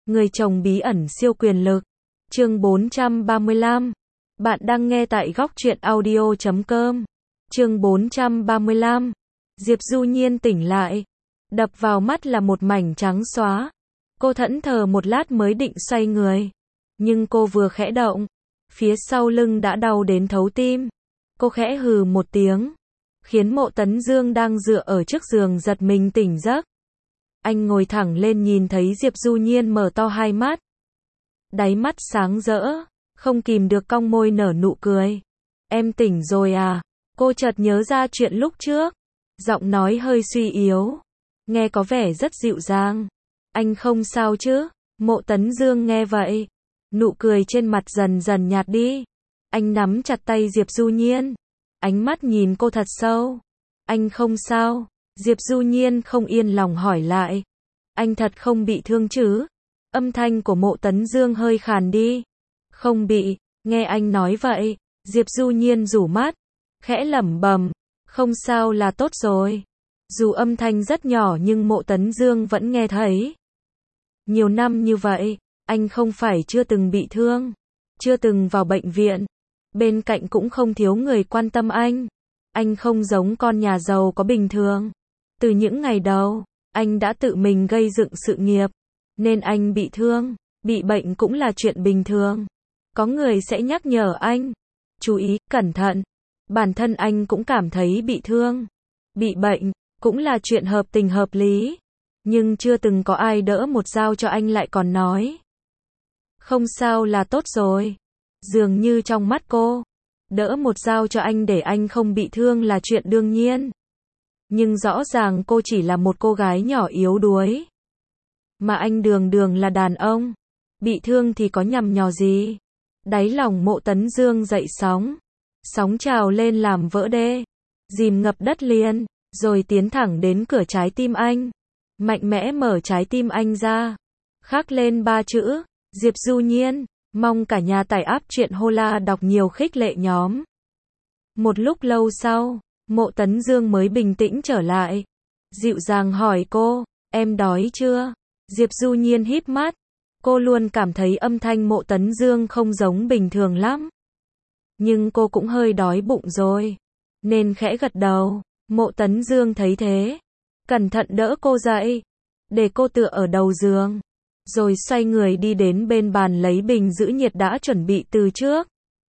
Người chồng bí ẩn siêu quyền lực. Chương 435. Bạn đang nghe tại góc truyện audio.com. Chương 435. Diệp Du Nhiên tỉnh lại. Đập vào mắt là một mảnh trắng xóa. Cô thẫn thờ một lát mới định xoay người. Nhưng cô vừa khẽ động, phía sau lưng đã đau đến thấu tim. Cô khẽ hừ một tiếng, khiến Mộ Tấn Dương đang dựa ở trước giường giật mình tỉnh giấc. Anh ngồi thẳng lên nhìn thấy Diệp Du Nhiên mở to hai mắt. Đáy mắt sáng rỡ, không kìm được cong môi nở nụ cười. Em tỉnh rồi à? Cô chợt nhớ ra chuyện lúc trước. Giọng nói hơi suy yếu, nghe có vẻ rất dịu dàng. Anh không sao chứ? Mộ Tấn Dương nghe vậy, nụ cười trên mặt dần dần nhạt đi. Anh nắm chặt tay Diệp Du Nhiên, ánh mắt nhìn cô thật sâu. Anh không sao? Diệp Du Nhiên không yên lòng hỏi lại. Anh thật không bị thương chứ? Âm thanh của Mộ Tấn Dương hơi khàn đi. Không bị. Nghe anh nói vậy, Diệp Du Nhiên rủ mắt, khẽ lẩm bẩm, không sao là tốt rồi. Dù âm thanh rất nhỏ nhưng Mộ Tấn Dương vẫn nghe thấy. Nhiều năm như vậy, anh không phải chưa từng bị thương, chưa từng vào bệnh viện, bên cạnh cũng không thiếu người quan tâm anh. Anh không giống con nhà giàu có bình thường. Từ những ngày đầu, anh đã tự mình gây dựng sự nghiệp, nên anh bị thương, bị bệnh cũng là chuyện bình thường. Có người sẽ nhắc nhở anh, chú ý, cẩn thận. Bản thân anh cũng cảm thấy bị thương, bị bệnh, cũng là chuyện hợp tình hợp lý. Nhưng chưa từng có ai đỡ một dao cho anh lại còn nói không sao là tốt rồi. Dường như trong mắt cô, đỡ một dao cho anh để anh không bị thương là chuyện đương nhiên. Nhưng rõ ràng cô chỉ là một cô gái nhỏ yếu đuối. Mà anh đường đường là đàn ông, bị thương thì có nhằm nhò gì. Đáy lòng Mộ Tấn Dương dậy sóng. Sóng trào lên làm vỡ đê, dìm ngập đất liền, rồi tiến thẳng đến cửa trái tim anh. Mạnh mẽ mở trái tim anh ra, khắc lên 3 chữ, Diệp Du Nhiên. Mong cả nhà tải app truyện Hola đọc nhiều khích lệ nhóm. Một lúc lâu sau, Mộ Tấn Dương mới bình tĩnh trở lại. Dịu dàng hỏi cô, em đói chưa? Diệp Du Nhiên híp mắt. Cô luôn cảm thấy âm thanh Mộ Tấn Dương không giống bình thường lắm. Nhưng cô cũng hơi đói bụng rồi, nên khẽ gật đầu. Mộ Tấn Dương thấy thế, cẩn thận đỡ cô dậy, để cô tựa ở đầu giường, rồi xoay người đi đến bên bàn lấy bình giữ nhiệt đã chuẩn bị từ trước.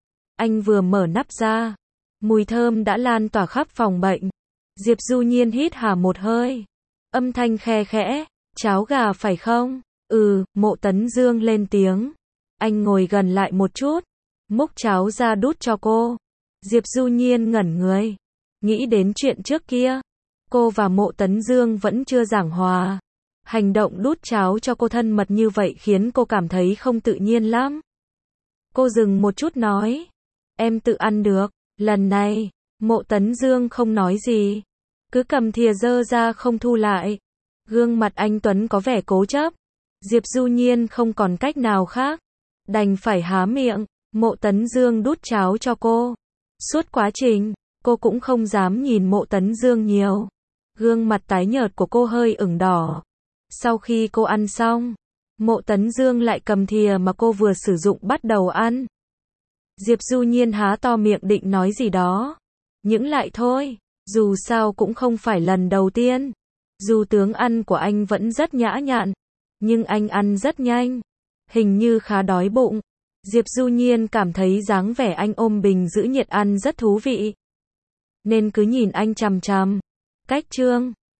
Anh vừa mở nắp ra, mùi thơm đã lan tỏa khắp phòng bệnh. Diệp Du Nhiên hít hà một hơi, âm thanh khe khẽ, cháo gà phải không? Mộ Tấn Dương lên tiếng. Anh ngồi gần lại một chút, múc cháo ra đút cho cô. Diệp Du Nhiên ngẩn người, nghĩ đến chuyện trước kia. Cô và Mộ Tấn Dương vẫn chưa giảng hòa. Hành động đút cháo cho cô thân mật như vậy khiến cô cảm thấy không tự nhiên lắm. Cô dừng một chút nói, em tự ăn được. Lần này, Mộ Tấn Dương không nói gì, cứ cầm thìa dơ ra không thu lại. Gương mặt anh tuấn có vẻ cố chấp. Diệp Du Nhiên không còn cách nào khác, đành phải há miệng. Mộ Tấn Dương đút cháo cho cô. Suốt quá trình, cô cũng không dám nhìn Mộ Tấn Dương nhiều. Gương mặt tái nhợt của cô hơi ửng đỏ. Sau khi cô ăn xong, Mộ Tấn Dương lại cầm thìa mà cô vừa sử dụng bắt đầu ăn. Diệp Du Nhiên há to miệng định nói gì đó, nhưng lại thôi, dù sao cũng không phải lần đầu tiên. Dù tướng ăn của anh vẫn rất nhã nhặn, nhưng anh ăn rất nhanh, hình như khá đói bụng. Diệp Du Nhiên cảm thấy dáng vẻ anh ôm bình giữ nhiệt ăn rất thú vị, nên cứ nhìn anh chằm chằm. Cách chương